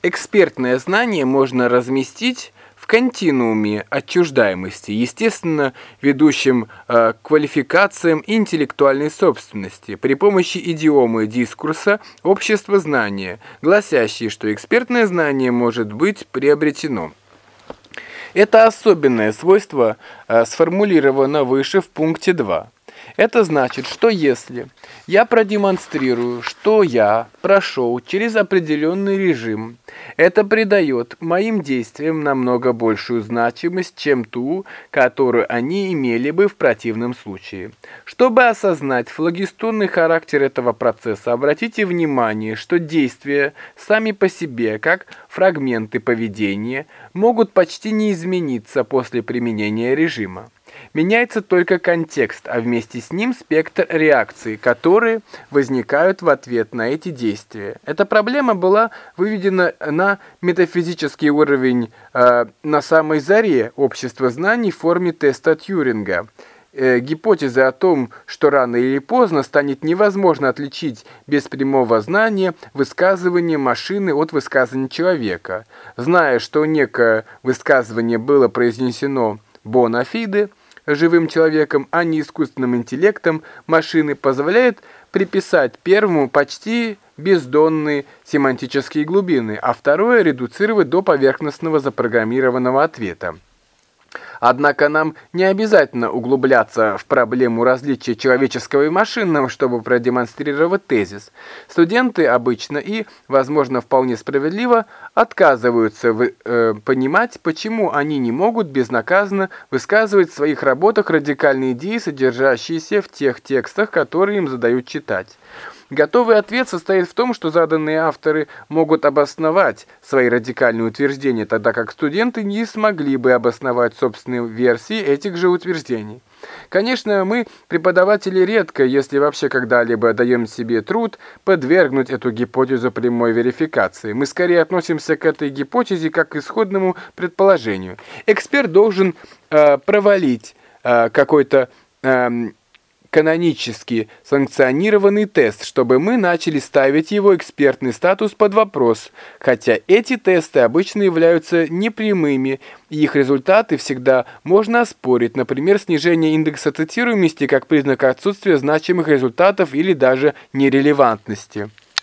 Экспертное знание можно разместить в континууме отчуждаемости, естественно, ведущем к квалификациям интеллектуальной собственности, при помощи идиомы дискурса общества знания, гласящей, что экспертное знание может быть приобретено. Это особенное свойство сформулировано выше в пункте 2. Это значит, что если я продемонстрирую, что я прошел через определенный режим, это придает моим действиям намного большую значимость, чем ту, которую они имели бы в противном случае. Чтобы осознать флогистонный характер этого процесса, обратите внимание, что действия сами по себе, как фрагменты поведения, могут почти не измениться после применения режима. Меняется только контекст, а вместе с ним спектр реакций, которые возникают в ответ на эти действия. Эта проблема была выведена на метафизический уровень на самой заре общества знаний в форме теста Тьюринга. Гипотеза о том, что рано или поздно станет невозможно отличить без прямого знания высказывание машины от высказывания человека. Зная, что некое высказывание было произнесено бонафиде, живым человеком, а не искусственным интеллектом машины, позволяет приписать первому почти бездонные семантические глубины, а второе редуцировать до поверхностного запрограммированного ответа. Однако нам не обязательно углубляться в проблему различия человеческого и машинного, чтобы продемонстрировать тезис. Студенты обычно и, возможно, вполне справедливо отказываются понимать, почему они не могут безнаказанно высказывать в своих работах радикальные идеи, содержащиеся в тех текстах, которые им задают читать. Готовый ответ состоит в том, что заданные авторы могут обосновать свои радикальные утверждения, тогда как студенты не смогли бы обосновать собственные версии этих же утверждений. Конечно, мы, преподаватели, редко, если вообще когда-либо даем себе труд, подвергнуть эту гипотезу прямой верификации. Мы скорее относимся к этой гипотезе как к исходному предположению. Эксперт должен провалить какой-то канонически санкционированный тест, чтобы мы начали ставить его экспертный статус под вопрос, хотя эти тесты обычно являются непрямыми, и их результаты всегда можно оспорить, например, снижение индекса цитируемости как признак отсутствия значимых результатов или даже нерелевантности.